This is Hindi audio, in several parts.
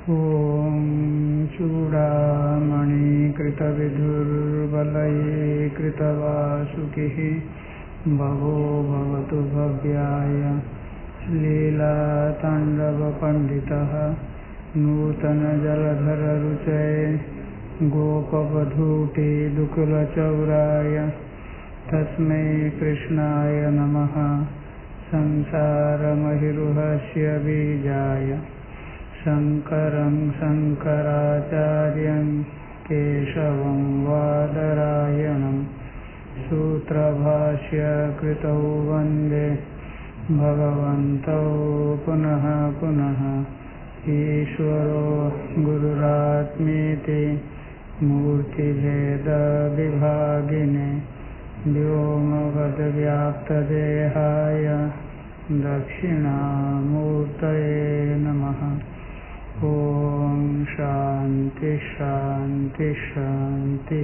ॐ चूडामणिकृतविधुर्वलये कृतवासुकिः भवो भवतु भव्याय लीलाताण्डवपण्डितः नूतनजलधररुचये गोपवधूटे दुकुलचौराय तस्मै कृष्णाय नमः। संसारमहिरुहस्य बीजाय शङ्करं शङ्कराचार्यं केशवं वादरायणं सूत्रभाष्य कृतौ वन्दे भगवन्तौ पुनः पुनः। ईश्वरो गुरुरात्मेति मूर्तिभेदविभागिने व्योमवद्व्याप्तदेहाय दक्षिणामूर्तये नमः। ओम शांति शांति शांति।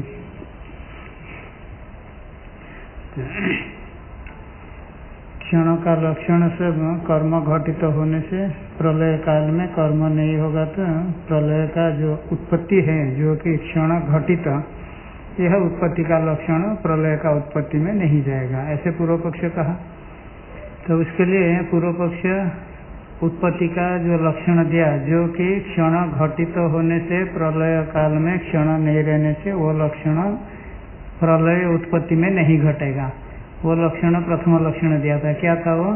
क्षण का लक्षण से कर्म घटित होने से प्रलय काल में कर्म नहीं होगा तो प्रलय का जो उत्पत्ति है जो कि क्षण घटित, यह उत्पत्ति का लक्षण प्रलय का उत्पत्ति में नहीं जाएगा, ऐसे पूर्व पक्ष कहा। तो उसके लिए पूर्व पक्ष उत्पत्ति का जो लक्षण दिया, जो कि क्षण घटित होने से प्रलय काल में क्षण नहीं रहने से वो लक्षण प्रलय उत्पत्ति में नहीं घटेगा। वो लक्षण प्रथम लक्षण दिया था, क्या था वो?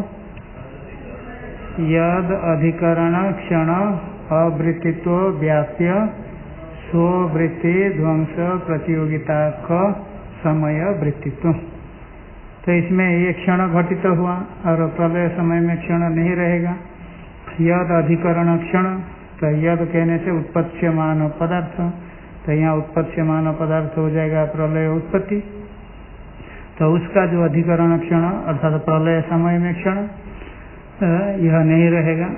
यद अधिकरण क्षण अवृत्तित्व व्याप्य स्ववृत्ति ध्वंस प्रतियोगिता का समय वृत्तित्व। तो इसमें ये क्षण घटित हुआ और प्रलय समय में क्षण नहीं रहेगा। यद अधिकरण क्षण, तो यद कहने से उत्पत्स्यमान पदार्थ, तो यहाँ उत्पत्स्यमान पदार्थ हो जाएगा प्रलय उत्पत्ति। तो उसका जो अधिकरण क्षण अर्थात प्रलय समय में क्षण यह नहीं रहेगा।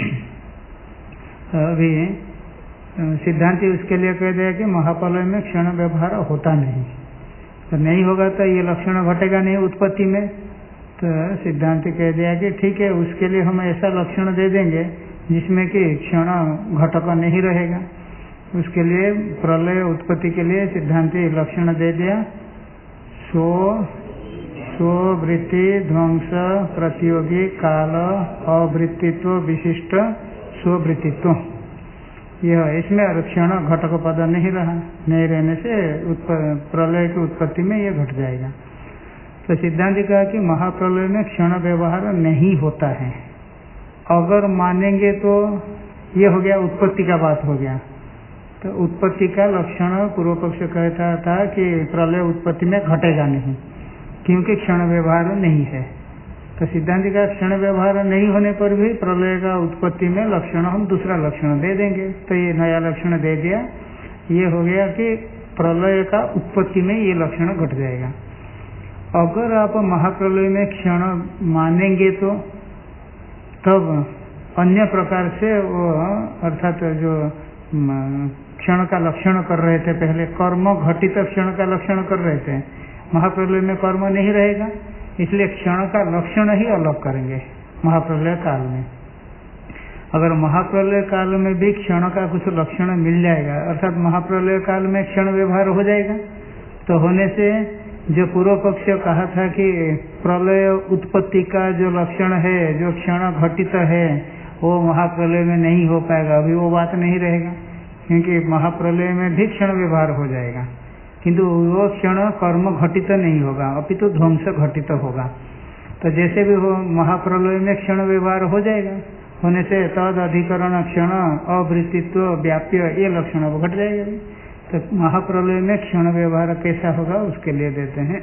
अभी सिद्धांति उसके लिए कह दिया कि महाप्रलय में क्षण व्यवहार होता नहीं, तो नहीं होगा तो ये लक्षण घटेगा नहीं उत्पत्ति में। तो सिद्धांत कह दिया कि ठीक है, उसके लिए हम ऐसा लक्षण दे देंगे जिसमें कि क्षण घटक नहीं रहेगा। उसके लिए प्रलय उत्पत्ति के लिए सिद्धांति लक्षण दे दिया स्ववृत्ति ध्वंस प्रतियोगी काल अवृत्तित्व विशिष्ट स्ववृत्तित्व। यह इसमें क्षण घटक पद नहीं रहा, नहीं रहने से प्रलय की उत्पत्ति में यह घट जाएगा। तो सिद्धांत कहा कि महाप्रलय में क्षण व्यवहार नहीं होता है। अगर मानेंगे तो ये हो गया उत्पत्ति का बात हो गया। तो उत्पत्ति का लक्षण पूर्व पक्ष कहता था कि प्रलय उत्पत्ति में घटेगा नहीं क्योंकि क्षण व्यवहार नहीं है। तो सिद्धांत का क्षण व्यवहार नहीं होने पर भी प्रलय का उत्पत्ति में लक्षण हम दूसरा लक्षण दे देंगे। तो ये नया लक्षण दे दिया, ये हो गया कि प्रलय का उत्पत्ति में ये लक्षण घट जाएगा। अगर आप महाप्रलय में क्षण मानेंगे तो तब अन्य प्रकार से वो अर्थात जो क्षण का लक्षण कर रहे थे पहले, कर्म घटित क्षण का लक्षण कर रहे थे, महाप्रलय में कर्म नहीं रहेगा, इसलिए क्षण का लक्षण ही अलग करेंगे महाप्रलय काल में। अगर महाप्रलय काल में भी क्षण का कुछ लक्षण मिल जाएगा अर्थात महाप्रलय काल में क्षण व्यवहार हो जाएगा, तो होने से जो पूर्व पक्ष कहा था कि प्रलय उत्पत्ति का जो लक्षण है जो क्षण घटित है वो महाप्रलय में नहीं हो पाएगा, अभी वो बात नहीं रहेगा क्योंकि महाप्रलय में भी क्षण व्यवहार हो जाएगा किंतु वो क्षण कर्म घटित नहीं होगा अपितु ध्वंस घटित होगा। तो जैसे भी हो महाप्रलय में क्षण व्यवहार हो जाएगा, होने से तद अधिकरण क्षण अवृत्तित्व व्याप्य ये लक्षण अब घट जाएगा। तो महाप्रलय में क्षण व्यवहार कैसा होगा उसके लिए देते हैं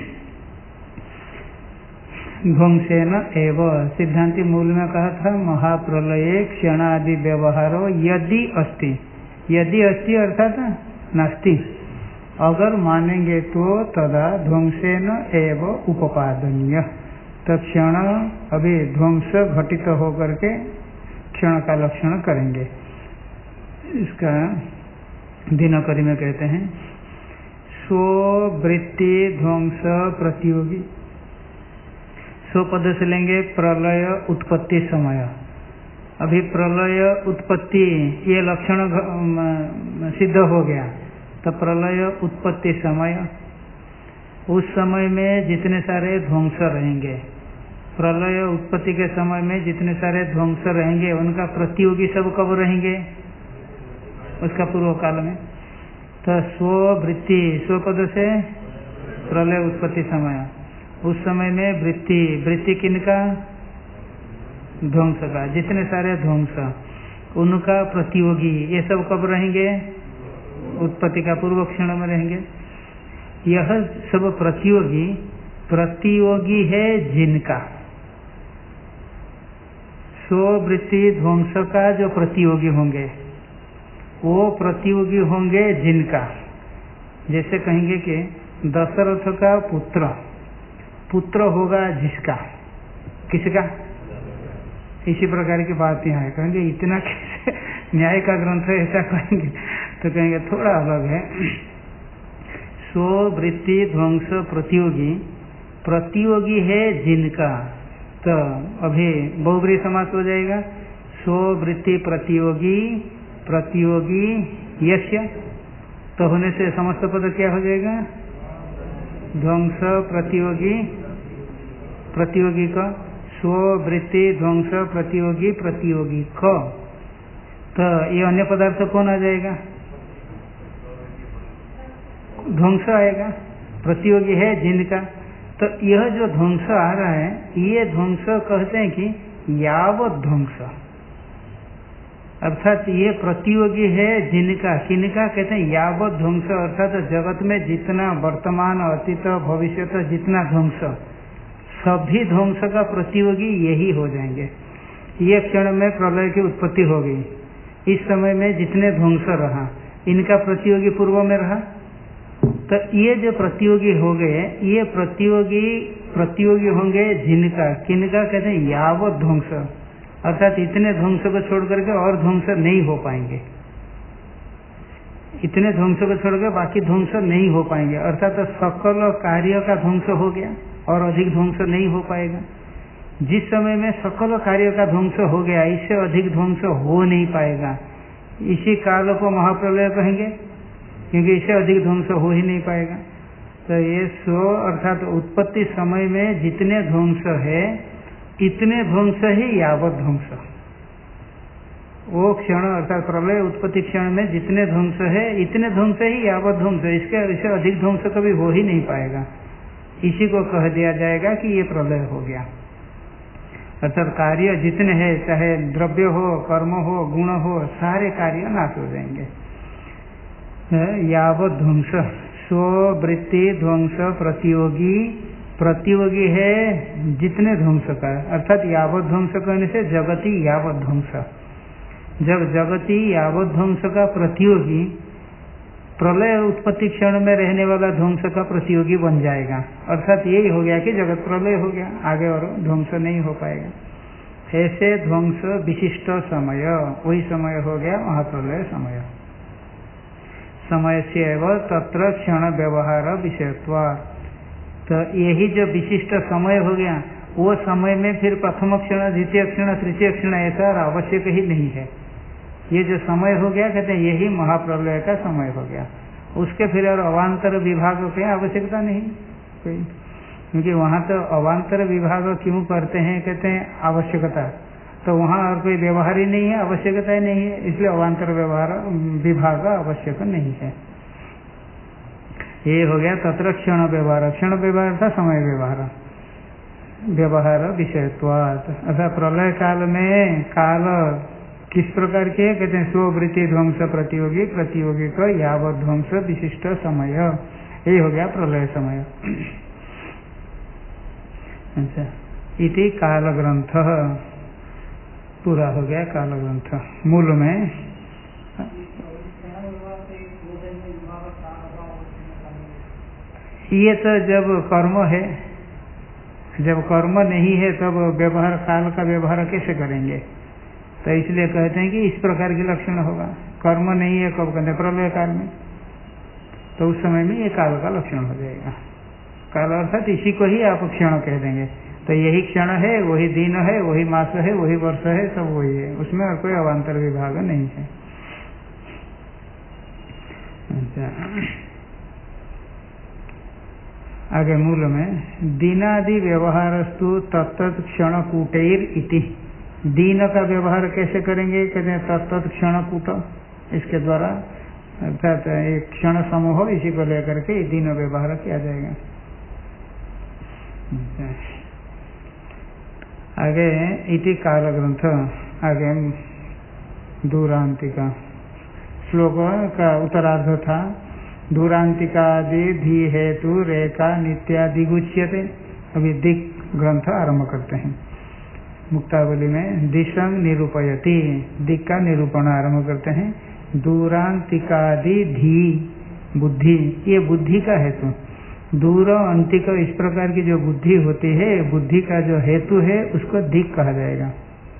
ध्वंसेन एव। सिद्धांति मूल में कहा था महाप्रलये क्षणादि व्यवहारो यदि अस्ति, यदि अस्ति अर्थात नास्ति, अगर मानेंगे तो तदा ध्वंसेन एव उपादनीय। तो क्षण अभी ध्वंस घटित होकर के क्षण का लक्षण करेंगे। इसका दिनकरी में कहते हैं स्ववृत्ति ध्वंस प्रतियोगी। स्व पद से लेंगे प्रलय उत्पत्ति समय, अभी प्रलय उत्पत्ति ये लक्षण सिद्ध हो गया, तो प्रलय उत्पत्ति समय, उस समय में जितने सारे ध्वंस रहेंगे, प्रलय उत्पत्ति के समय में जितने सारे ध्वंस रहेंगे उनका प्रतियोगी सब कब रहेंगे? उसका पूर्व काल में। तो स्ववृत्ति, स्वपद से प्रलय उत्पत्ति समय, उस समय में वृत्ति किनका? ध्वंस का, जितने सारे ध्वंस उनका प्रतियोगी ये सब कब रहेंगे? उत्पत्ति का पूर्व क्षण में रहेंगे। यह सब प्रतियोगी है जिनका, स्ववृत्ति ध्वंस का जो प्रतियोगी होंगे वो प्रतियोगी होंगे जिनका, जैसे कहेंगे कि दशरथ का पुत्र होगा जिसका, किसका? इसी प्रकार की बात यहाँ है। कहेंगे इतना कैसे न्याय का ग्रंथ है ऐसा कहेंगे, तो कहेंगे थोड़ा अलग है। स्ववृत्ति ध्वंस प्रतियोगी है जिनका, तो अभी बहुब्रीहि समास हो जाएगा। स्ववृत्ति प्रतियोगी यस्य, तो होने से समस्त पद क्या हो जाएगा? ध्वंस प्रतियोगी का, स्ववृत्ति ध्वंस प्रतियोगी का, तो ये अन्य पदार्थ कौन आ जाएगा? ध्वंस आएगा। प्रतियोगी है जिनका, तो यह जो ध्वंस आ रहा है ये ध्वंस कहते हैं कि यावत ध्वंस, अर्थात ये प्रतियोगी है जिनका, किनका कहते हैं? यावत ध्वंस, अर्थात जगत में जितना वर्तमान अतीत भविष्य जितना ध्वंस, सभी ध्वंस का प्रतियोगी यही हो जाएंगे। ये क्षण में प्रलय की उत्पत्ति हो गई, इस समय में जितने ध्वंस रहा इनका प्रतियोगी पूर्व में रहा, तो ये जो प्रतियोगी हो गए ये प्रतियोगी होंगे जिनका, किनका कहते हैं? यावत ध्वंस, अर्थात इतने ध्वंस को छोड़ करके और ध्वंस नहीं हो पाएंगे, इतने ध्वंस को छोड़कर बाकी ध्वंस नहीं हो पाएंगे, अर्थात सकल कार्य का ध्वंस हो गया और अधिक ध्वंस नहीं हो पाएगा। जिस समय में सकल कार्य का ध्वंस हो गया इससे अधिक ध्वंस हो नहीं पाएगा, इसी काल को महाप्रलय कहेंगे, क्योंकि इससे अधिक ध्वंस हो ही नहीं पाएगा। तो ये अर्थात उत्पत्ति समय में जितने ध्वंस है इतने ध्वंस ही यावत ध्वंस, वो क्षण अर्थात प्रलय उत्पत्ति क्षण में जितने ध्वंस है इतने ध्वंस ही यावत ध्वंस, इससे अधिक ध्वंस कभी हो ही नहीं पाएगा। इसी को कह दिया जाएगा कि ये प्रलय हो गया। अर्थात कार्य जितने हैं, चाहे द्रव्य हो, कर्म हो, गुण हो, सारे कार्य नाश हो जाएंगे। यावत ध्वंस, स्ववृत्ति ध्वंस प्रतियोगी है जितने ध्वंस का, अर्थात यावत ध्वंस कहने से जगती यावत ध्वंस, जब जगती यावत ध्वंस का प्रतियोगी प्रलय उत्पत्ति क्षण में रहने वाला ध्वंस का प्रतियोगी बन जाएगा, अर्थात यही हो गया कि जगत प्रलय हो गया, आगे और ध्वंस नहीं हो पाएगा। ऐसे ध्वंस विशिष्ट समय, वही समय हो गया महाप्रलय समय। समय से एवं तत्र क्षण व्यवहार विषयत्वात्, तो यही जो विशिष्ट समय हो गया वो समय में फिर प्रथम क्षण, द्वितीय क्षण, तृतीय क्षण ऐसा आवश्यक ही नहीं है। ये जो समय हो गया कहते हैं यही महाप्रलय का समय हो गया, उसके फिर और अवान्तर विभाग की आवश्यकता नहीं कोई, क्योंकि वहाँ तो अवान्तर विभाग क्यों करते हैं? कहते हैं आवश्यकता, तो वहाँ और कोई व्यवहार ही नहीं है, आवश्यकता ही नहीं है, इसलिए अवान्तर विभाग आवश्यक नहीं है। ये हो गया तत्र क्षण व्यवहार, क्षण व्यवहार था समय व्यवहार विषयत्वात्, अर्थात प्रलय काल में काल किस प्रकार के कहते हैं? स्ववृत्ति ध्वंस प्रतियोगी का यावत ध्वंस विशिष्ट समय, ये हो गया प्रलय समय। अच्छा, इति काल ग्रंथ पूरा हो गया। काल ग्रंथ मूल में ये तो जब कर्म है, जब कर्म नहीं है तब व्यवहार, काल का व्यवहार कैसे करेंगे? तो इसलिए कहते हैं कि इस प्रकार के लक्षण होगा। कर्म नहीं है कब कहते हैं? प्रलय काल में, तो उस समय में ये काल का लक्षण हो जाएगा। काल अर्थात इसी को ही आप क्षण कह देंगे, तो तो यही क्षण है, वही दिन है, वही मास है, वही वर्ष है, सब वही है, उसमें और कोई अवान्तर विभाग नहीं है। अच्छा, आगे मूल में दीनादि व्यवहारस्तु तत्त क्षण कूटेर इति। दीन का व्यवहार कैसे करेंगे? कहते हैं तत्त क्षण कूट, इसके द्वारा अर्थात एक क्षण समूह इसी को लेकर के दीन व्यवहार किया जाएगा। आगे इति काल ग्रंथ, आगे दूरांतिका श्लोक का उत्तरार्ध था। दूरांतिकादि धी हेतु रेखा नित्यादिगुच्यते। अभी दिक् ग्रंथ आरंभ करते हैं। मुक्तावली में दिशं निरूपयति, दिक् का निरूपण आरंभ करते हैं। दूरांतिकादि धी बुद्धि, ये बुद्धि का हेतु। दूर अंतिक इस प्रकार की जो बुद्धि होती है, बुद्धि का जो हेतु है उसको दिक् कहा जाएगा।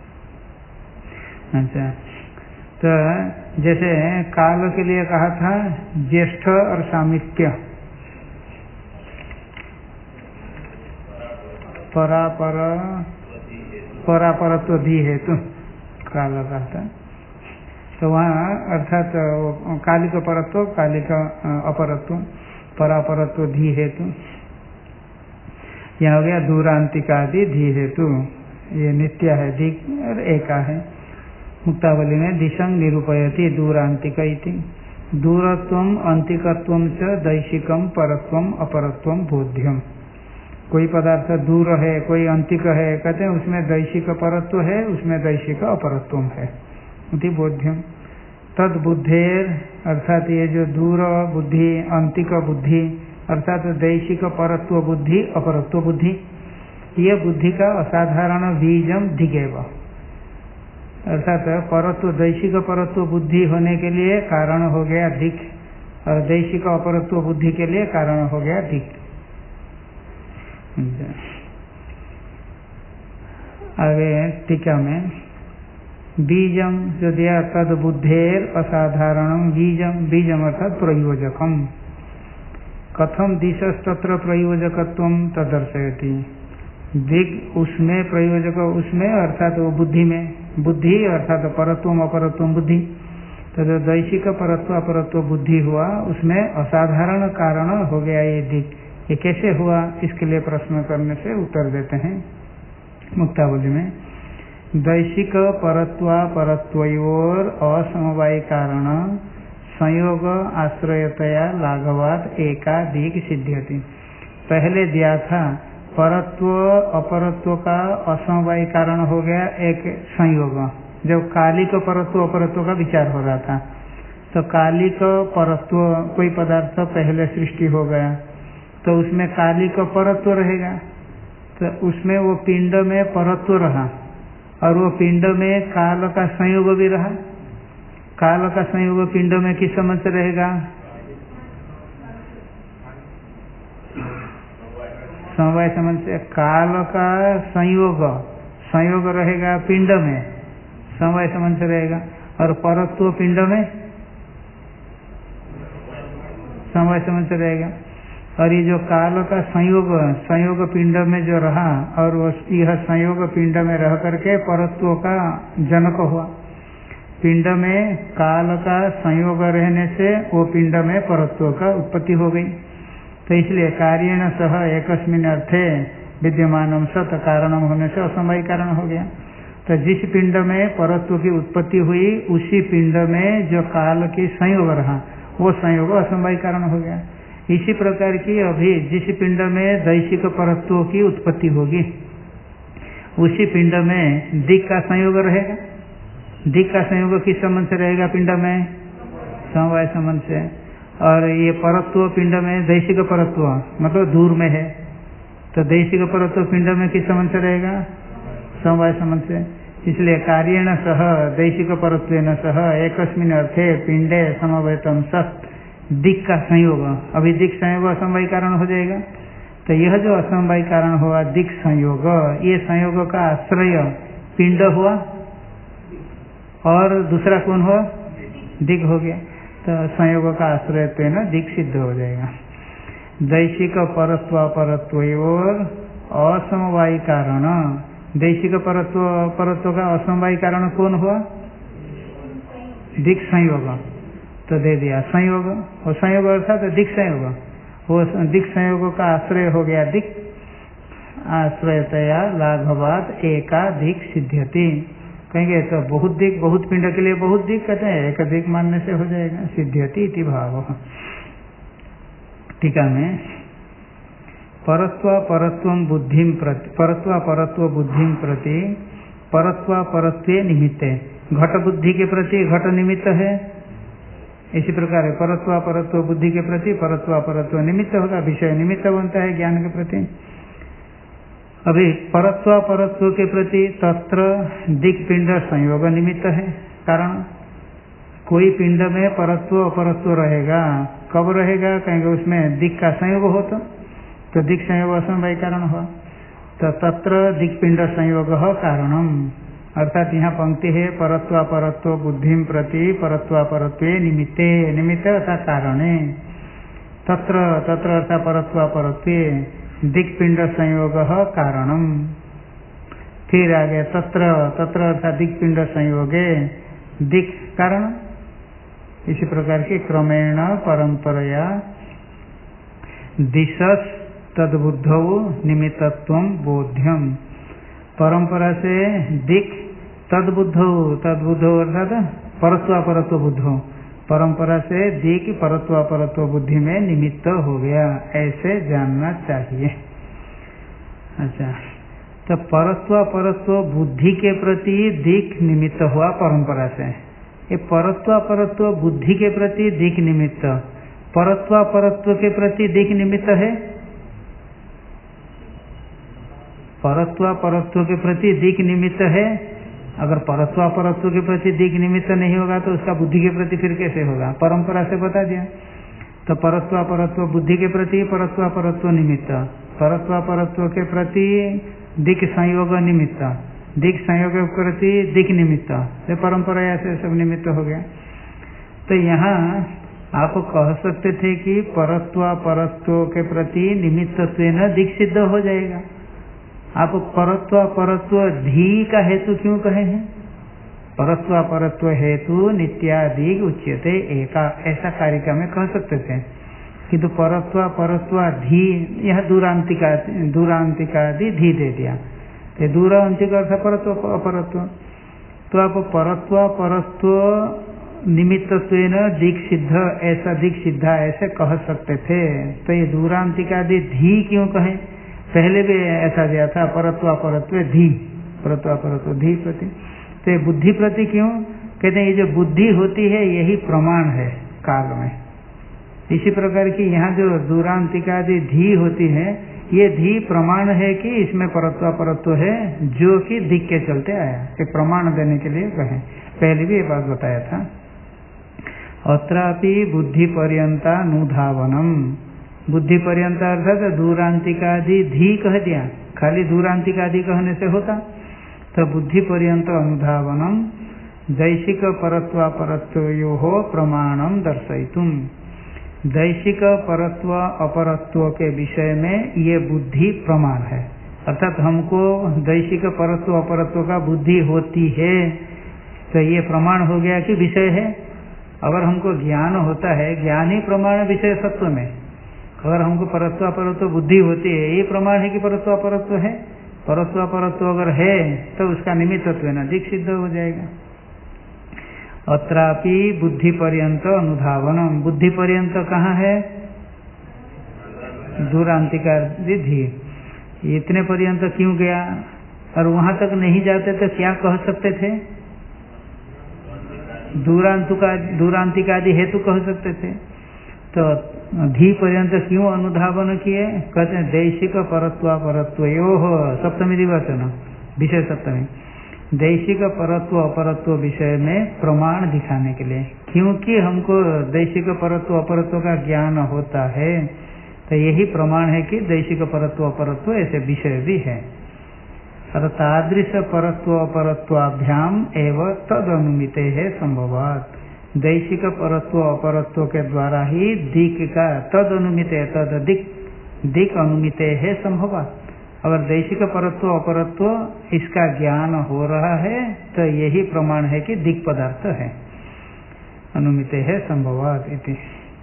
अच्छा, तो जैसे काल के लिए कहा था ज्येष्ठ और सामिप्य, परापरत्व धी हेतु काल कहा था। तो वहाँ अर्थात कालिक परत्व, कालिक अपरत्व, परापरत्व धी हेतु। यहाँ हो गया दूरांतिकादि धी हेतु, ये नित्य है दिक् और एका है। मुक्तावली में दिशं निरूपयति दूरांतिक इति। दूरत्वम अंतिकत्वम च दैशिकम परत्वम अपरत्वम बोध्यम। कोई पदार्थ दूर है, कोई अंतिक है, कहते हैं उसमें दैशिक परत्व है, उसमें दैशिक अपरत्वम है, इति बोध्यम। तद बुद्धेर, अर्थात ये जो दूर बुद्धि, अंतिक बुद्धि, अर्थात दैशिक परत्व बुद्धि, अपरत्व बुद्धि, ये बुद्धि का असाधारण बीजम दिगेव। अर्थात परत्व, दैशिक परत्व बुद्धि होने के लिए कारण हो गया दिक्, और दैशिक अपरत्व बुद्धि के लिए कारण हो गया दिक्। आगे टीका में बीजम जो दिया, तद बुद्धेर असाधारणम बीजम, बीजम अर्थात प्रयोजकम। कथम दिशस्तत्र प्रयोजकत्वम तदर्शयति। दिक् उसमें प्रयोजक, उसमें अर्थात वो बुद्धि में, बुद्धि अर्थात परत्वम अपरत्वम बुद्धि। तो जो दैशिक परत्व अपरत्व बुद्धि हुआ, उसमें असाधारण कारण हो गया ये दिक्। ये कैसे हुआ? इसके लिए प्रश्न करने से उत्तर देते हैं। मुक्तावली में दैशिक परत्वापरत्वयोर असमवायी कारण संयोग आश्रयतया लाघवात एका दिक् सिद्ध्यति। पहले दिया था परत्व अपरत्व का असमवायी कारण हो गया एक संयोग, जब कालिक परत्व अपरत्व का विचार हो रहा था। तो कालिक परत्व, कोई पदार्थ पहले सृष्टि हो गया तो उसमें कालिक परत्व रहेगा, तो उसमें वो पिंड में परत्व रहा, और वो पिंड में काल का संयोग भी रहा। काल का संयोग पिंड में किस समझ से रहेगा? समवाय समझ से। काल का संयोग, संयोग रहेगा पिंड में, समवाय समझ से रहेगा, और परत्व पिंड में समवाय समझ से रहेगा। और ये जो काल का संयोग, संयोग पिंड में जो रहा, और यह संयोग पिंड में रह करके परत्व का जनक हुआ। पिंड में काल का संयोग रहने से वो पिंड में परत्व का उत्पत्ति हो गई। तो इसलिए कार्येण सह एकस्मिन् अर्थे विद्यमानम सत कारणम होने से असमवायी कारण हो गया। तो जिस पिंड में परत्व की उत्पत्ति हुई, उसी पिंड में जो काल की संयोग रहा, वो संयोग असमवायी कारण हो गया। इसी प्रकार की अभी जिस पिंड में दैशिक परत्व की उत्पत्ति होगी, उसी पिंड में दिक् का संयोग रहेगा। दिक् का संयोग किस संबंध से रहेगा? पिंड में समवाय संबंध से। और ये परत्व पिंड में दैशिक परत्व मतलब दूर में है, तो दैशिक परत्व पिंड में किस संबंध से रहेगा? समवाय संबंध से। इसलिए कार्येण सह दैशिक परत्वेन सह एकस्मिन् अर्थे पिंडे समवेतम सत् दिक् का संयोग। अभी दिक् संयोग असमवायी कारण हो जाएगा। तो यह जो असमवायी कारण हुआ दिक् संयोग, ये संयोग का आश्रय पिंड हुआ, और दूसरा कौन हुआ? दिक् हो गया। तो संयोग का आश्रय न दिक् सिद्ध हो जाएगा। दैशिक परत्व अपरत्वयोर असमवायी कारण, दैशिक परत्व परत्व का असमवायी कारण कौन हुआ? दिक् संयोग, तो दे दिया संयोग, और संयोग अर्थात दिक् संयोग, वो दिक् संयोग का आश्रय हो गया दिक्, आश्रयतया लाघवात एकाधिक सिद्ध्यति। कहेंगे तो बहुत दिक्, बहुत पिंड के लिए बहुत दिक् कहते हैं, एक दिक् मानने से हो जाएगा, सिद्ध्यति इति भाव। टीका में परत्वा परत्वं बुद्धिं प्रति, परत्वा परत्व बुद्धिं प्रति, परत्वा परत्वे निमित्ते, घट बुद्धि के प्रति घट निमित्त है, इसी प्रकार है परत्वा परत्व बुद्धि के प्रति परत्वा परत्व निमित्त होगा, विषय निमित्त बनता है ज्ञान के प्रति। अभी परत्वा परत्व के प्रति तत्र दिक् पिंड संयोग निमित्त है, कारण कोई पिंड में परत्व अपरत्व रहेगा, कब रहेगा? कहेंगे उसमें दिक् का संयोग हो तो दिक् संयोग असमवायी कारण हुआ, तो तत्र दिक् पिंड संयोग कारणम, अर्थात यहाँ पंक्ति है परत्वा परत्व बुद्धिं प्रति परत्वा परत्वे निमित्ते, निमित्त अर्थात कारणे, तत्र तत्र अर्थात परत्वा परत्वे दिक् पिंड संयोग कारणम। फिर आगे तत्र तत्र अर्थात दिक् पिंड संयोगे दिक् कारण, इसी प्रकार के क्रमेण परंपरया दिशस तद्बुद्धौ निमित्तत्वं बोध्यम, परंपरा से दिक् तद्बुद्धौ, तद्बुद्धौ अर्थात परत्वापरत्व बुद्धौ, परंपरा से दिक् परत्वापरत्व बुद्धि में निमित्त हो गया, ऐसे जानना चाहिए। अच्छा, तो परत्वापरत्व बुद्धि के प्रति दिक् निमित्त हुआ परंपरा से, ये परत्वापरत्व बुद्धि के प्रति दिक् निमित्त, परत्वापरत्व के प्रति दिक् निमित्त है, परत्वापरत्व के प्रति दिक् निमित्त है। अगर परत्वापरत्व के प्रति दिक् निमित्त नहीं होगा तो उसका बुद्धि के प्रति फिर कैसे होगा? परंपरा से बता दिया। तो परत्वापरत्व बुद्धि के प्रति परत्वापरत्व निमित्त, परत्वापरत्व के प्रति दिक् संयोग निमित्त, दिक् संयोग के प्रति दिक् निमित्त, ये परंपरा ऐसे सब निमित्त हो गया। तो यहाँ आप कह सकते थे कि परत्वापरत्व के प्रति निमित्तत्वेन दिक् सिद्ध हो जाएगा। आप परत्वापरत्व धी का हेतु क्यों कहे हैं? परत्वापरत्व हेतु नित्यादि उच्यते एका, ऐसा कारिका में कह सकते थे, किंतु परत्वापरत्व धी, यह दूरांतिकादि धी दे दिया, तो दूरांतिक अर्थ परत्व अपरत्व, तो आप परत्वापरत्व निमित्तत्वेन दिक् सिद्ध, ऐसा दिक् सिद्धा ऐसे कह सकते थे। तो ये दूरांतिकादि धी क्यों कहें? पहले भी ऐसा दिया था परत्वापरत्व धी, परत्वापरत्व धी प्रति, तो बुद्धि प्रति क्यों कहते हैं? ये जो बुद्धि होती है यही प्रमाण है काल में, इसी प्रकार की यहाँ जो दूरांतिकादि धी होती है, ये धी प्रमाण है कि इसमें परत्वापरत्व है, जो कि दिक् के चलते आया, एक प्रमाण देने के लिए कहें। पहले भी ये बात बताया था। अत्रापि बुद्धि पर्यंता अनुधावनम, बुद्धि पर्यंत अर्थात दूरांतिकादि धी कह दिया, खाली दूरांतिकादि कहने से होता। तो बुद्धि पर्यंत अनुधावनम दैशिक परत्वापरत्वयोः प्रमाणम दर्शयितुम, दैशिक परत्व अपरत्व के विषय में ये बुद्धि प्रमाण है, अर्थात हमको दैशिक परत्व अपरत्व का बुद्धि होती है, तो ये प्रमाण हो गया कि विषय है। अगर हमको ज्ञान होता है, ज्ञान ही प्रमाण विषय सत्व में, अगर हमको परत्वापरत्व बुद्धि होती है, ये प्रमाण है कि परत्वापरत्व है। परत्वापरत्व अगर है तो उसका निमित्तत्व न दिक् सिद्ध हो जाएगा। अत्रापि बुद्धि पर्यंत अनुधावनम, बुद्धि पर्यंत कहाँ है? दूरांतिका धी, इतने पर्यंत क्यों गया? और वहां तक नहीं जाते तो क्या कह सकते थे? दूरांतिकादि हेतु कह सकते थे। तो धी पर्यंत क्यों अनुधावन किए? कहते हैं दैशिक परत्वापरत्वयोः, सप्तमी दिवचन विषय सप्तमी, दैशिक परत्व अपरत्व विषय में प्रमाण दिखाने के लिए, क्योंकि हमको दैशिक परत्व अपरत्व का ज्ञान होता है, तो यही प्रमाण है कि दैशिक परत्व अपरत्व ऐसे विषय भी है। और तादृश परत्व अपरत्वाभ्याम एवं तद अनुमिते है संभवात, दैशिक परत्व अपरत्व के द्वारा ही दिक् का तद अनुमिते, तद दिक् अनुमिते है संभवात, अगर दैशिक परत्व अपरत्व इसका ज्ञान हो रहा है तो यही प्रमाण है कि दिक् पदार्थ है, अनुमित है संभवात इति।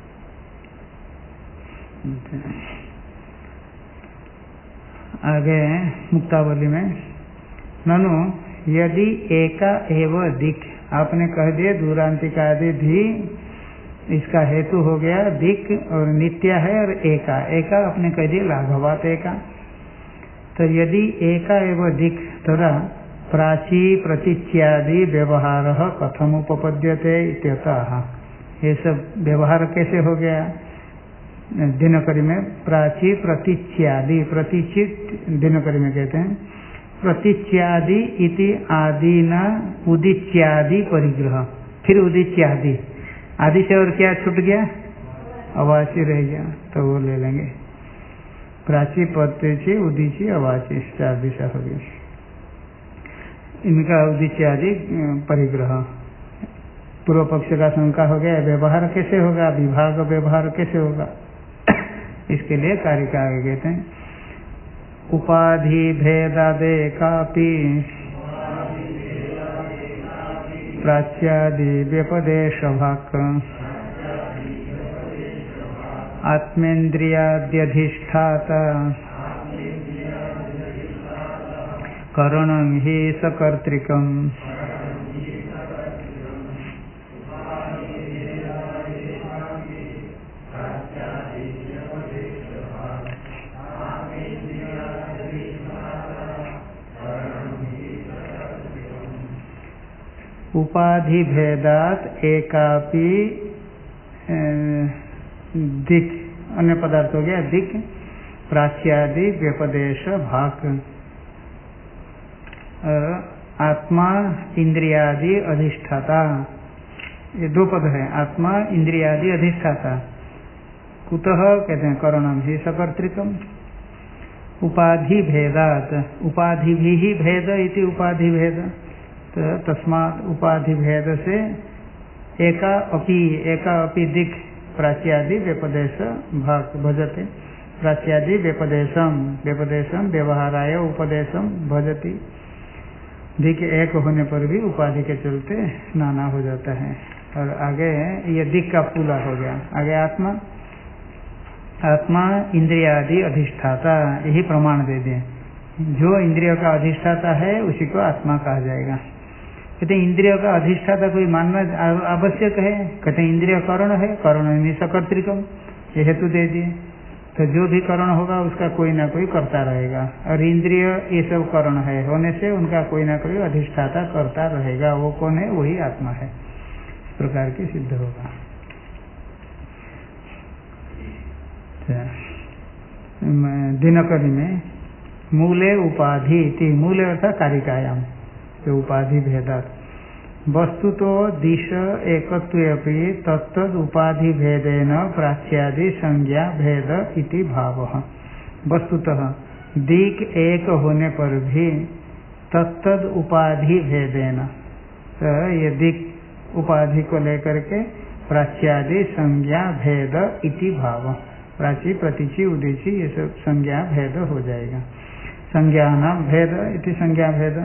आगे मुक्तावली में ननु यदि एका एव दिक्, आपने कह दिए दूरांतिकादि धी इसका हेतु हो गया दिक् और नित्य है, और एका एका आपने कह दिया लाघवात एका। तो यदि एका एव दिक् तदा प्राची प्रतीच्यादि व्यवहार कथम उपपद्यते इत्यतः, ये सब व्यवहार कैसे हो गया दिनकरी में? प्राची प्रतीच्यादि, प्रतीचित दिनकरी में कहते हैं, प्रतीच्यादि इति आदिना उदिच्यादि परिग्रह, फिर उदिच्यादि, आदि से और क्या छूट गया? अवाची रह गया, तो वो ले लेंगे। प्राची प्रतीचि उदिची अवाची 4 दिशा हो गई, इनका उदिच्यादि परिग्रह। पूर्व पक्ष का शंका हो गया व्यवहार कैसे होगा, विभाग व्यवहार कैसे होगा? इसके लिए कार्य का आगे कहते हैं उपाधि भेदादे कापि प्राच्यादि व्यपदेश भाक् आत्मेन्द्रियाद्यधिष्ठाता करणं हि सकर्तृकम्। उपाधि भेदात एकापि दिक्, अन्य पदार्थ हो गया दिक्, प्राच्यादि व्यपदेश भाक, आत्मा इंद्रियादि अधिष्ठाता, ये 2 पद है, आत्मा इंद्रियादि अधिष्ठाता। कुतः कहते हैं करणम ही सकर्तृकम। उपाधि भेदात, उपाधि भी ही भेद इति उपाधि भेद, तो तस्मात् उपाधि भेद से एका अपि दिक् प्राच्यादि व्यपदेश भाग भजते, प्राच्यादि व्यपदेशम व्यवहाराय उपदेशम भजति। दिक् एक होने पर भी उपाधि के चलते नाना हो जाता है। और आगे ये दिक् का पूरा हो गया, आगे आत्मा इंद्रियादि अधिष्ठाता, यही प्रमाण दे दें, जो इंद्रियों का अधिष्ठाता है उसी को आत्मा कहा जाएगा। कहते इंद्रियों का अधिष्ठाता कोई मानना आवश्यक है? कहते इंद्रिय करण है, करण निसकर्तृकम, ये हेतु दे दिए। तो जो भी करण होगा उसका कोई ना कोई करता रहेगा, और इंद्रिय ये सब करण है होने से उनका कोई ना कोई अधिष्ठाता करता रहेगा। वो कौन है? वही आत्मा है। इस प्रकार की सिद्ध होगा। दिनकरी में मूले उपाधि थी, मूले अर्थात कारिकायाम, जो उपाधि भेदात वस्तु तो दिश एकत्वेपि तत्तद उपाधि भेदेन प्राच्यादि संज्ञा भेद इति भावः। वस्तुतः दिक् एक होने पर भी तत्तद उपाधि भेदेन, तो ये दिक् उपाधि को लेकर के प्राच्यादि संज्ञा भेद इति भाव, प्राची प्रतीचि उदीची ये सब संज्ञा भेद हो जाएगा। संज्ञा नाम भेद इति संज्ञा भेद।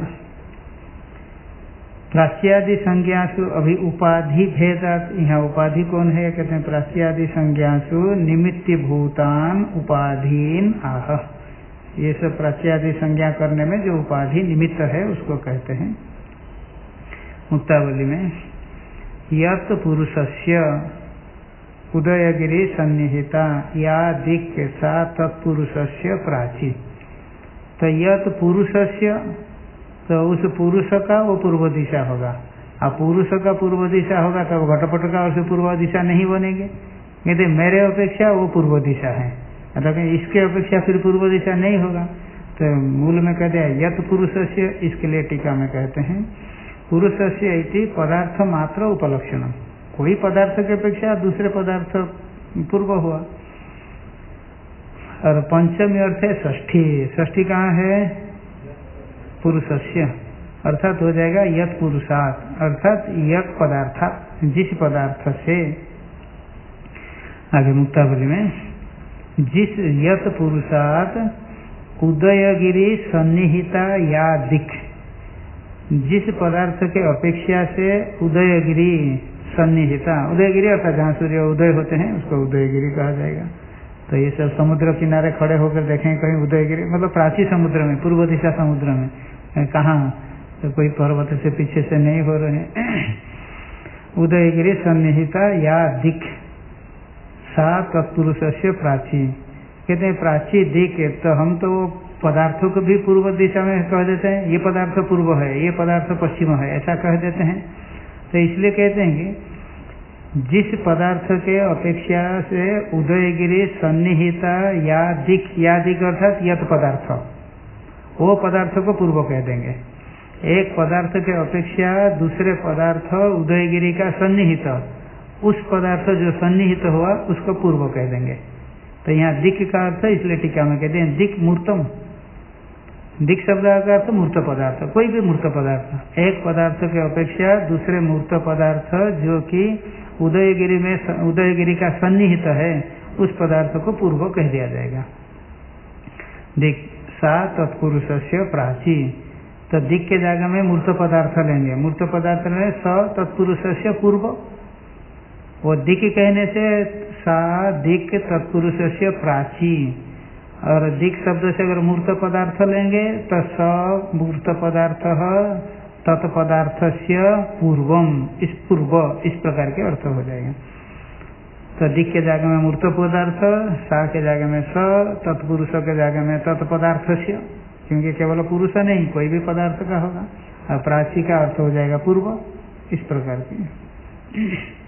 प्राच्यादि संज्ञासु अभी उपाधि भेदात, यहाँ उपाधि कौन है? कहते हैं प्राच्यादि संज्ञासु निमित्ति भूतान उपाधीन आह। ये सब प्राच्यादि संज्ञा करने में जो उपाधि निमित्त है उसको कहते हैं। मुक्तावली में यत् पुरुषस्य उदयगिरी सन्निहिता या दिक् सा तत्पुरुषस्य प्राची। तो यत् पुरुषस्य, तो उस पुरुष का वो पूर्व दिशा होगा। अब पुरुष का पूर्व दिशा होगा तब घटपट का उसे पूर्व दिशा नहीं बनेगी। कहते मेरे अपेक्षा वो पूर्व दिशा है, मतलब इसके अपेक्षा फिर पूर्व दिशा नहीं होगा। तो मूल में कहते हैं यत् पुरुषस्य, इसके लिए टीका में कहते हैं पुरुषस्य इति पदार्थ मात्र उपलक्षणम, कोई पदार्थ की अपेक्षा दूसरे पदार्थ पूर्व हुआ। और पंचमी अर्थ है षष्ठी, षष्ठी कहाँ है? पुरुषस्य, अर्थात हो जाएगा यत् पुरुषात्, अर्थात यत् पदार्थात, जिस पदार्थ से। आगे मुक्तावली में जिस यत् पुरुषात् उदयगिरी सन्निहिता या दिक्, जिस पदार्थ के अपेक्षा से उदयगिरी सन्निहिता, उदयगिरी अर्थात जहाँ सूर्य उदय होते हैं उसको उदयगिरी कहा जाएगा। तो ये सब समुद्र किनारे खड़े होकर देखें कहीं उदयगिरी, मतलब प्राची समुद्र में, पूर्व दिशा समुद्र में, कहाँ तो कोई पर्वत से पीछे से नहीं हो रहे। उदयगिरी सन्निहिता या दिक् सा तत्पुरुष से प्राची, कहते हैं प्राची दिक्। तो हम तो पदार्थों को भी पूर्व दिशा में कह देते हैं, ये पदार्थ पूर्व है, ये पदार्थ पश्चिम है, ऐसा कह देते हैं। तो इसलिए कहते हैं कि जिस पदार्थ के अपेक्षा से उदयगिरी सन्निहिता या दिक् अर्थात यत पदार्थ, वो पदार्थ को पूर्व कह देंगे। एक पदार्थ के अपेक्षा दूसरे पदार्थ उदयगिरी का सन्निहित, उस पदार्थ जो सन्निहित हुआ उसको पूर्व कह देंगे। तो यहाँ दिक् का अर्थ इसलिए टीका में कहते हैं दिक् मूर्तम। दिक् शब्द का अर्थ मूर्त पदार्थ, कोई भी मूर्त पदार्थ, एक पदार्थ के अपेक्षा दूसरे मूर्त पदार्थ जो कि उदयगिरी का सन्निहित है, उस पदार्थ को पूर्व कह दिया जाएगा। दिक् सा तत्पुरुष से प्राची, तो दिक् के जगह में मूर्त पदार्थ लेंगे, मूर्त पदार्थ में स तत्पुरुष से पूर्व, वो दिक् कहने से सा दिक् तत्पुरुष से प्राची। और दिक् शब्द से अगर मूर्त पदार्थ लेंगे तो स मूर्त पदार्थ तत्पदार्थ से पूर्वम, इस पूर्व इस प्रकार के अर्थ हो जाएगा। तो दिक् के जगह में मूर्त पदार्थ, सा के जगह में स, तत्पुरुष के जगह में तत्पदार्थ से, क्योंकि केवल पुरुष नहीं कोई भी पदार्थ का होगा, और प्राची का अर्थ हो जाएगा पूर्व, इस प्रकार की।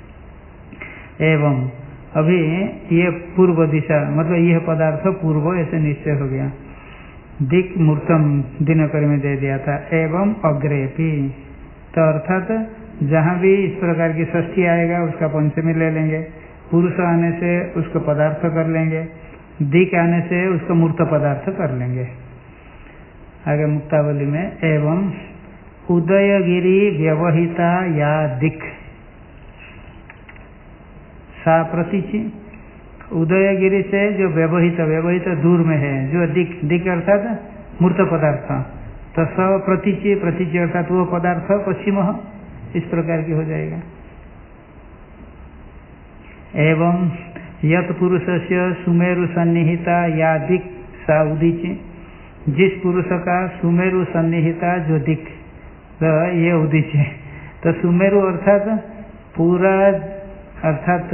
एवं अभी ये पूर्व दिशा, मतलब यह पदार्थ पूर्व ऐसे निश्चय हो गया। दिक् मूर्तम दिनकर में दे दिया था। एवं अग्रेपी, तो अर्थात जहाँ भी इस प्रकार की षष्ठी आएगा उसका पंचमी ले लेंगे, पुरुष आने से उसको पदार्थ कर लेंगे, दिक् आने से उसको मूर्त पदार्थ कर लेंगे। आगे मुक्तावली में एवं उदयगिरी व्यवहिता या दिक् सा प्रतीचि, उदयगिरी से जो व्यवहित दूर में है, जो दिक् अर्थात मूर्त पदार्थ, तो स प्रतीचि अर्थात वो पदार्थ पश्चिम, इस प्रकार की हो जाएगा। एवं यत पुरुष से सुमेरु सन्निहिता या दिक् सा उदीचि, जिस पुरुष का सुमेरु सन्निहिता जो दिक्, तो ये उदीचि। तो सुमेरु अर्थात पूरा, अर्थात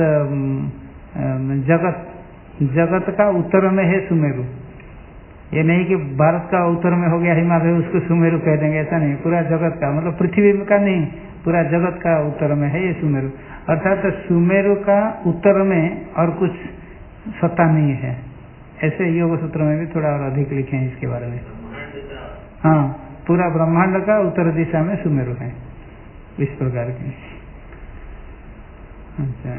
जगत का उत्तर में है सुमेरु। ये नहीं कि भारत का उत्तर में हो गया हिमालय उसको सुमेरु कह देंगे, ऐसा नहीं, पूरा जगत का, मतलब पृथ्वी का नहीं, पूरा जगत का उत्तर में है ये सुमेरु। अर्थात सुमेरु का उत्तर में और कुछ सत्ता नहीं है, ऐसे योग सूत्र में भी थोड़ा और अधिक लिखे हैं इसके बारे में। हाँ, पूरा ब्रह्मांड का उत्तर दिशा में सुमेरु है, इस प्रकार की। अच्छा,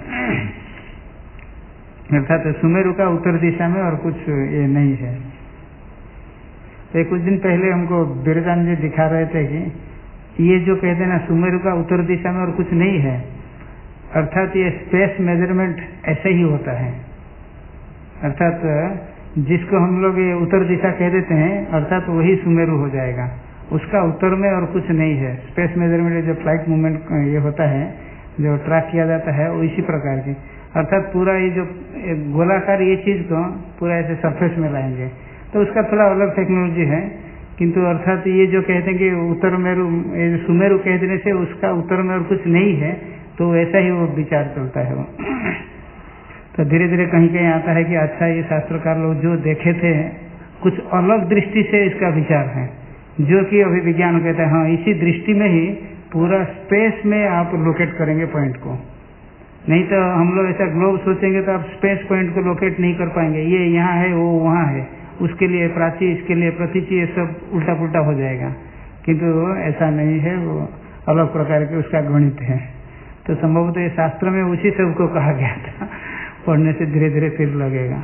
अर्थात सुमेरु का उत्तर दिशा में और कुछ ये नहीं है। तो कुछ दिन पहले हमको बिरजान जी दिखा रहे थे कि ये जो कहते हैं ना सुमेरु का उत्तर दिशा में और कुछ नहीं है, अर्थात ये स्पेस मेजरमेंट ऐसे ही होता है। अर्थात जिसको हम लोग ये उत्तर दिशा कह देते हैं, अर्थात वही सुमेरु हो जाएगा, उसका उत्तर में और कुछ नहीं है। स्पेस मेजरमेंट जो फ्लाइट मूवमेंट ये होता है, जो ट्रैक किया जाता है, वो इसी प्रकार की, अर्थात पूरा ये जो गोलाकार ये चीज को पूरा ऐसे सरफेस में लाएंगे, तो उसका थोड़ा अलग टेक्नोलॉजी है। किंतु अर्थात ये जो कहते हैं कि उत्तर मेरु, सुमेरु कह देने से उसका उत्तर में और कुछ नहीं है, तो ऐसा ही वो विचार चलता है वो। तो धीरे धीरे कहीं कहीं आता है कि अच्छा ये शास्त्रकार लोग जो देखे थे कुछ अलग दृष्टि से इसका विचार है, जो कि अभी विज्ञान कहता है हाँ इसी दृष्टि में ही पूरा स्पेस में आप लोकेट करेंगे पॉइंट को। नहीं तो हम लोग ऐसा ग्लोब सोचेंगे तो आप स्पेस पॉइंट को लोकेट नहीं कर पाएंगे, ये यहाँ है वो वहाँ है, उसके लिए प्राची इसके लिए प्रतीचि, ये सब उल्टा पुल्टा हो जाएगा। किंतु ऐसा नहीं है, वो अलग प्रकार के उसका गणित है। तो संभवतः शास्त्र में उसी से उसको कहा गया था, पढ़ने से धीरे धीरे फिर लगेगा।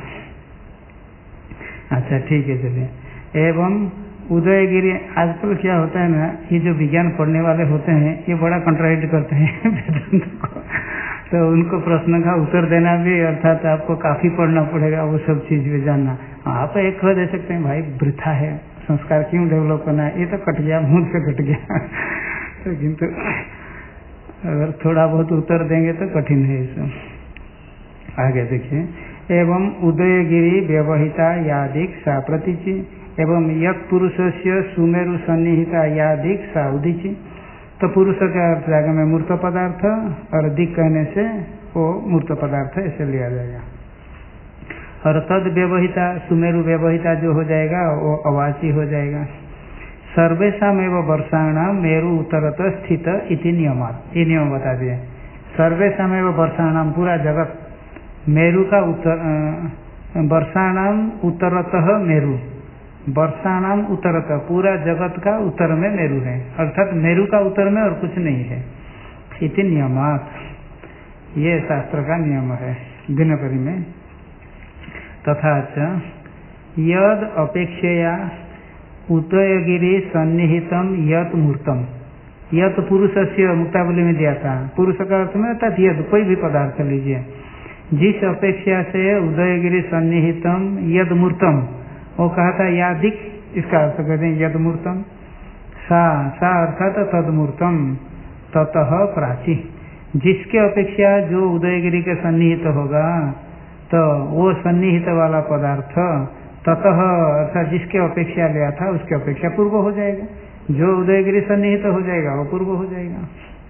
अच्छा ठीक है, चलिए। एवं उदयगिरी, आजकल क्या होता है ना, ये जो विज्ञान पढ़ने वाले होते हैं ये बड़ा कंट्राडिक्ट करते हैं वेदांत को। तो उनको प्रश्न का उत्तर देना भी अर्थात आपको काफी पढ़ना पड़ेगा, वो सब चीज भी जानना। आप एक दे सकते हैं भाई वृथा है, संस्कार क्यों डेवलप करना है, ये तो कट गया, मुंह से कट गया। तो किंतु अगर थोड़ा बहुत उत्तर देंगे तो कठिन है इसमें। आगे देखिए, एवं उदयगिरी व्यवहिता यादिक सा प्रतीचि एवं यत पुरुष से सुमेरु सन्निहिता यादिक सा उदिचि। तो पुरुष का अर्थ जाएगा में मूर्त पदार्थ, और दिक कहने से वो मूर्त पदार्थ ऐसे लिया जाएगा। और तद व्यवहिता सुमेरु व्यवहिता जो हो जाएगा वो अवाची हो जाएगा। सर्वेशम एवं वर्षाणाम मेरु उत्तरत स्थित इति नियमात, ये नियम बता दिए। सर्वेशम एवं वर्षाणाम पूरा जगत, मेरु का उत्तर, वर्षाणाम उत्तरतः मेरु, वर्षाणाम उत्तरतः पूरा जगत का उत्तर में मेरु है, अर्थात मेरु का उत्तर में और कुछ नहीं है। इति नियमात, ये शास्त्र का नियम है दिनकरी में। तथा यद अपेक्षया उदयगिरी सन्निहितम यत मूर्तम, यत पुरुष से मुक्तावली में दिया था, पुरुष का अर्थ में अर्थात यद कोई भी पदार्थ लीजिए, जिस अपेक्षा से उदयगिरी सन्निहितम यद मूर्तम, वो कहा था यादिक, इसका अर्थ कहते हैं यद मूर्तम। सा अर्थात तदमूर्तम ततः प्राची, जिसके अपेक्षा जो उदयगिरी के सन्निहित होगा, तो वो सन्निहित वाला पदार्थ ततः अर्थात जिसके अपेक्षा लिया था उसके अपेक्षा पूर्व हो जाएगा। जो उदयगिरी सन्निहित हो जाएगा वो पूर्व हो जाएगा।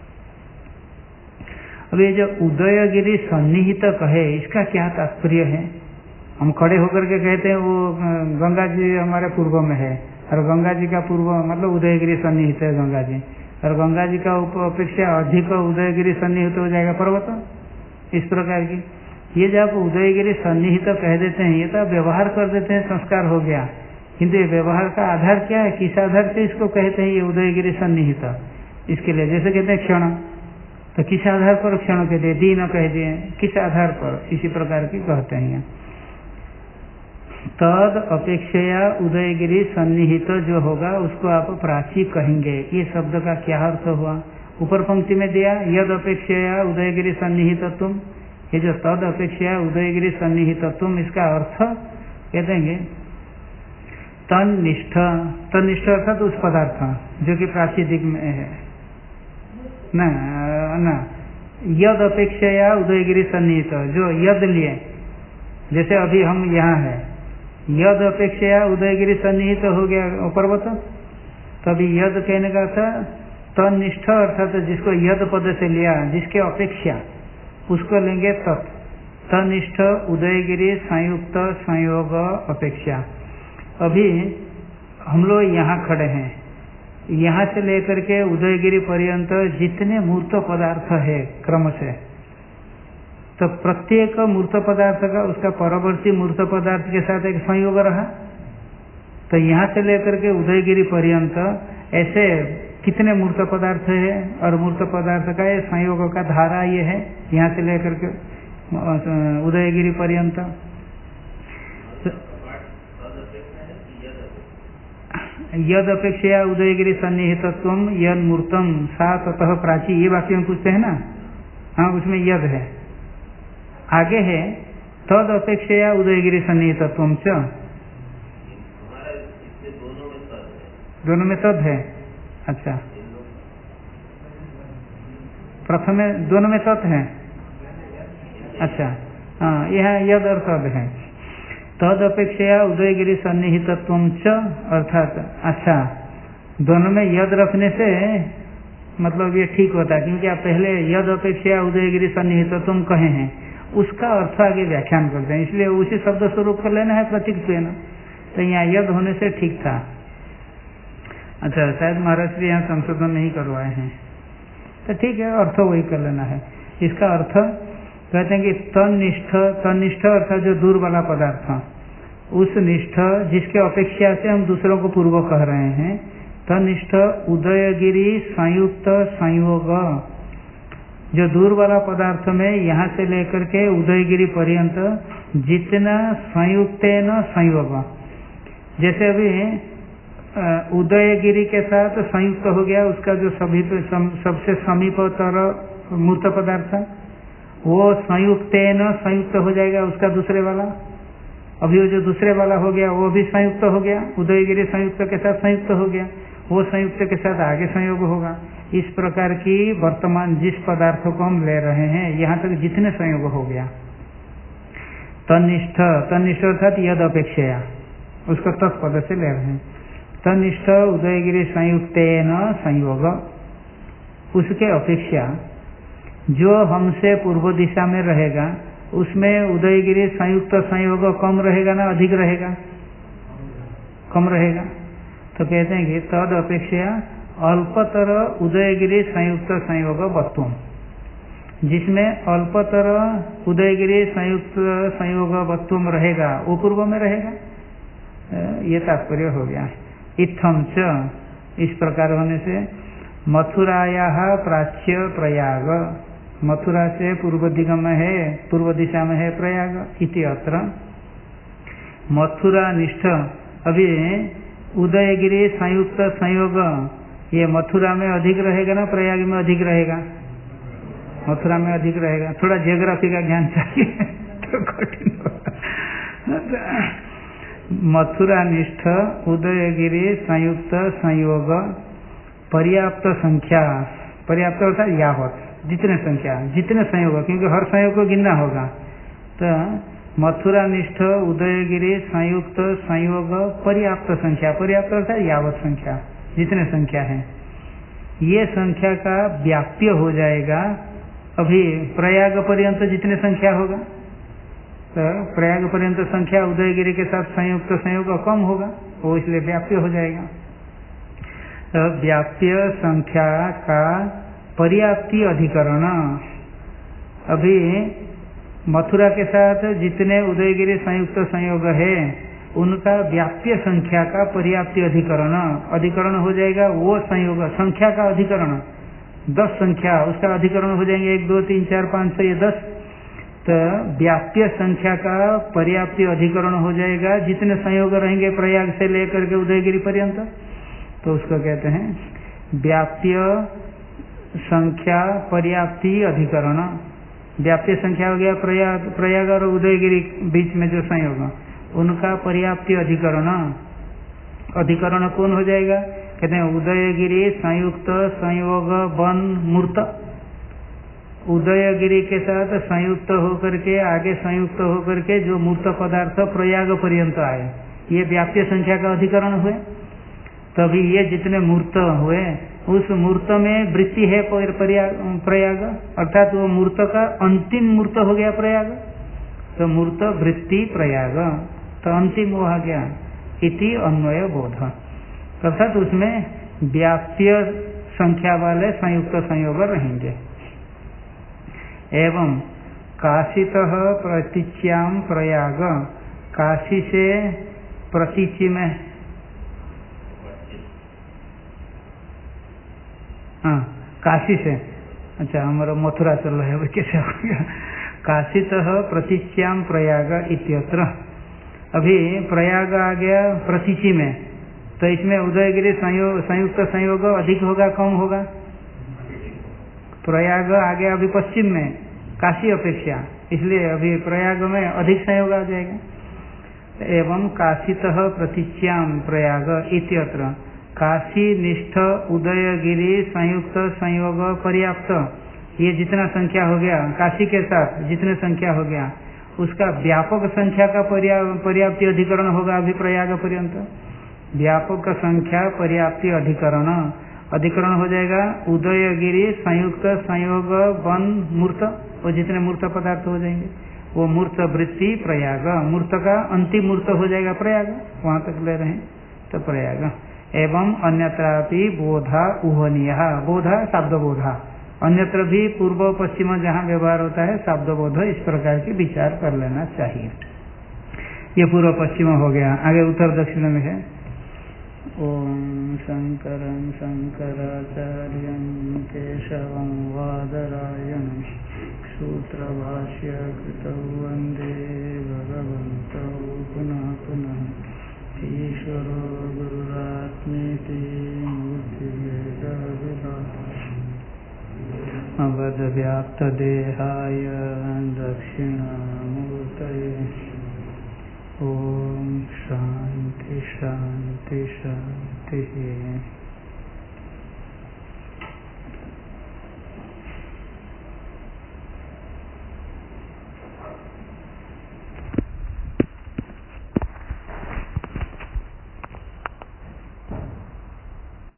अब ये जो उदयगिरी सन्निहित कहे, इसका क्या तात्पर्य है? हम खड़े होकर के कहते हैं वो गंगा जी हमारे पूर्व में है, और गंगा जी का पूर्व मतलब उदयगिरी सन्निहित है गंगा जी, और गंगा जी का अपेक्षा अधिक उदयगिरी सन्निहित हो जाएगा पर्वत, इस प्रकार की। ये जब उदयगिरी सन्निहित कह देते हैं, ये तो व्यवहार कर देते हैं, संस्कार हो गया, किंतु ये व्यवहार का आधार क्या है, किस आधार से इसको कहते हैं ये उदयगिरी सन्निहित? इसके लिए जैसे कहते हैं क्षण, तो किस आधार पर क्षण कह दिए, दिन कह दिए, किस आधार पर, इसी प्रकार की कहते हैं। तद अपेक्षया उदयगिरी सन्निहित जो होगा उसको आप प्राची कहेंगे। ये शब्द का क्या अर्थ हुआ? ऊपर पंक्ति में दिया यद अपेक्षया उदयगिरी सन्निहितत्व, ये जो तद अपेक्षया उदयगिरी सन्निहितत्व, इसका अर्थ कह देंगे तन्निष्ठ, तन्निष्ठ अर्थात उस पदार्थ जो कि प्राची दिग में है ना, यद अपेक्षया उदयगिरी सन्निहित, जो यद लिए, जैसे अभी हम यहाँ है, यद अपेक्षया उदयगिरी सन्निहित हो गया पर्वत, तभी यद कहने का था तन्निष्ठ अर्थात जिसको यद पद से लिया, जिसके अपेक्षा, उसको लेंगे तत्, तन्निष्ठ उदयगिरी संयुक्त संयोग अपेक्षा। अभी हम लोग यहाँ खड़े हैं, यहाँ से लेकर के उदयगिरी पर्यंत जितने मूर्त पदार्थ है क्रम से, तो प्रत्येक मूर्त पदार्थ का उसका परवर्ती मूर्त पदार्थ के साथ एक संयोग रहा। तो यहाँ से लेकर के उदयगिरी पर्यंत ऐसे कितने मूर्त पदार्थ है, और मूर्त पदार्थ का ये संयोग का धारा ये है यहाँ से लेकर के उदयगिरी पर्यंत। यद अपेक्षया उदयगिरी सन्निहितत्व यद मूर्तम सा ततः प्राची, ये वाक्य में पूछते हैं ना, हाँ उसमें यद है। आगे है तद अपेक्षया उदयगिरी सन्निहितत्व च, दोनों में तद है। अच्छा, प्रथम दोनों में तत् है। अच्छा, हाँ यहाँ यद और तद है। तद अपेक्षया उदयगिरी सन्निहितत्व च अर्थात, अच्छा दोनों में यद रखने से मतलब ये ठीक होता है, क्योंकि आप पहले यद अपेक्षया उदयगिरी सन्निहितत्व कहे हैं, उसका अर्थ आगे व्याख्यान करते हैं, इसलिए उसी शब्द स्वरूप कर लेना है प्रतीक से ना, तो यहाँ यद होने से ठीक था। अच्छा, शायद महाराज जी यहाँ संशोधन नहीं करवाए हैं, तो ठीक है, अर्थ वही कर लेना है। इसका अर्थ कहते हैं कि तन्निष्ठ, तन्निष्ठ अर्थात जो दूर वाला पदार्थ, उस निष्ठ जिसके अपेक्षा से हम दूसरों को पूर्व कह रहे हैं, तन्निष्ठ उदयगिरी संयुक्त संयोग, जो दूर वाला पदार्थ में यहाँ से लेकर के उदयगिरी पर्यंत जितना संयुक्त न संयोग, जैसे अभी उदयगिरी के साथ संयुक्त हो गया उसका जो सबसे समीपतर मूर्त पदार्थ, वो संयुक्तेन संयुक्त हो जाएगा उसका दूसरे वाला। अभी वो जो दूसरे वाला हो गया वो भी संयुक्त हो गया, उदयगिरी संयुक्त के साथ संयुक्त हो गया, वो संयुक्त के साथ आगे संयोग होगा। इस प्रकार की वर्तमान जिस पदार्थों को हम ले रहे हैं यहाँ तक जितने संयोग हो गया, तनिष्ठ, तनिष्ठ अर्थात यद अपेक्षया, उसको तत्पद से ले रहे हैं। तनिष्ठ उदयगिरी संयुक्तेन संयोग, उसके अपेक्षा जो हमसे पूर्व दिशा में रहेगा उसमें उदयगिरी संयुक्त संयोग कम रहेगा ना अधिक रहेगा? कम रहेगा। तो कहते हैं कि तद अपेक्षा अल्पतर उदयगिरी संयुक्त संयोग वस्तु, जिसमें अल्पतर उदयगिरी संयुक्त संयोग वस्तु रहेगा वो पूर्व में रहेगा, ये तात्पर्य हो गया। इत्थम च, इस प्रकार होने से मथुराया प्राच्य प्रयाग, मथुरा से पूर्व दिगम है, पूर्व दिशा में है प्रयाग। इति अत्र मथुरा निष्ठ, अभी उदयगिरी संयुक्त संयोग ये मथुरा में अधिक रहेगा ना प्रयाग में अधिक रहेगा? मथुरा में अधिक रहेगा। थोड़ा जियोग्राफी का ज्ञान चाहिए तो कठिन होगा। मथुरा निष्ठ उदयगिरी संयुक्त संयोग पर्याप्त संख्या, पर्याप्त अर्थात यावत, जितने संख्या, जितने संयोग, क्योंकि हर संयोग को गिनना होगा। तो मथुरा निष्ठ उदयगिरी संयुक्त संयोग पर्याप्त संख्या, पर्याप्त अर्थात यावत संख्या, जितने संख्या है, ये संख्या का व्याप्य हो जाएगा। अभी प्रयाग पर्यंत जितने संख्या होगा, तो प्रयाग पर्यंत संख्या उदयगिरी के साथ संयुक्त संयोग कम होगा, वो इसलिए व्याप्य हो जाएगा। तो व्याप्य संख्या का पर्याप्ति अधिकरण, अभी मथुरा के साथ जितने उदयगिरी संयुक्त संयोग है उनका व्याप्य संख्या का पर्याप्ति अधिकरण, अधिकरण हो जाएगा वो संयोग संख्या का अधिकरण, 10 संख्या उसका अधिकरण हो जाएंगे, 1 2 3 4 5 6 ये 10। तो व्याप्य संख्या का पर्याप्ति अधिकरण हो जाएगा जितने संयोग रहेंगे प्रयाग से लेकर के उदयगिरी पर्यंत, तो उसको कहते हैं व्याप्य संख्या पर्याप्ति अधिकरण। व्याप्य संख्या हो गया प्रयाग और उदयगिरी बीच में जो संयोग, उनका पर्याप्ति अधिकरण, अधिकरण कौन हो जाएगा? कहते हैं उदयगिरी संयुक्त संयोग वन मूर्त, उदयगिरी के साथ संयुक्त होकर के आगे संयुक्त होकर के जो मूर्त पदार्थ प्रयाग पर्यंत आए, ये व्याप्य संख्या का अधिकरण हुए। तभी ये जितने मूर्त हुए उस मूर्त में वृत्ति है प्रयाग, अर्थात वो मूर्त का अंतिम मूर्त हो गया प्रयाग, तो मूर्त वृत्ति प्रयाग, तो अंतिम वो आ गया। इति अन्वय बोध, अर्थात उसमें व्याप्य संख्या वाले संयुक्त संयोग रहेंगे। एवं काशीतः प्रतीच्याम प्रयाग, काशी से प्रतीचि में, हाँ काशी से, अच्छा हमारा मथुरा चल रहा है कैसे हो गया? काशीतः प्रतीच्याम प्रयाग इत्यत्र, अभी प्रयाग आ गया प्रतीचि में, तो इसमें उदयगिरी संयुक्त संयोग अधिक होगा कम होगा? प्रयाग आ गया अभी पश्चिम में काशी अपेक्षा, इसलिए अभी प्रयाग में अधिक संयोग आ जाएगा। एवं काशीतः प्रतीच्याम प्रयाग इत्यत्र काशी निष्ठ उदयगिरी संयुक्त संयोग पर्याप्त, ये जितना संख्या हो गया काशी के साथ जितने संख्या हो गया उसका व्यापक संख्या का पर्याप्ति अधिकरण होगा अभी प्रयाग पर्यंत। व्यापक संख्या पर्याप्ति अधिकरण, अधिकरण हो जाएगा उदयगिरी संयुक्त संयोग वन मूर्त, वो जितने मूर्त पदार्थ हो जाएंगे वो मूर्त वृत्ति प्रयाग, मूर्त का अंतिम मूर्त हो जाएगा प्रयाग, वहां तक ले रहे हैं तो प्रयाग। एवं अन्यत्रापि बोधा उहनीय, बोधा शाब्द बोधा, अन्यत्र भी पूर्व पश्चिम जहाँ व्यवहार होता है शाब्द बोध, इस प्रकार की विचार कर लेना चाहिए। ये पूर्व पश्चिम हो गया, आगे उत्तर दक्षिण में है। ओम शंकरं शंकराचार्यं केशवं वादरायणं सूत्रभाष्य कृतौ वन्दे भगवन्तौ पुनः पुनः। ईश्वरो गुरुरात्मेति मूर्तिभेदविभागिने अवदव्याप्तदेहाय दक्षिणामूर्तये। ॐ शान्ति शान्ति शान्तिः।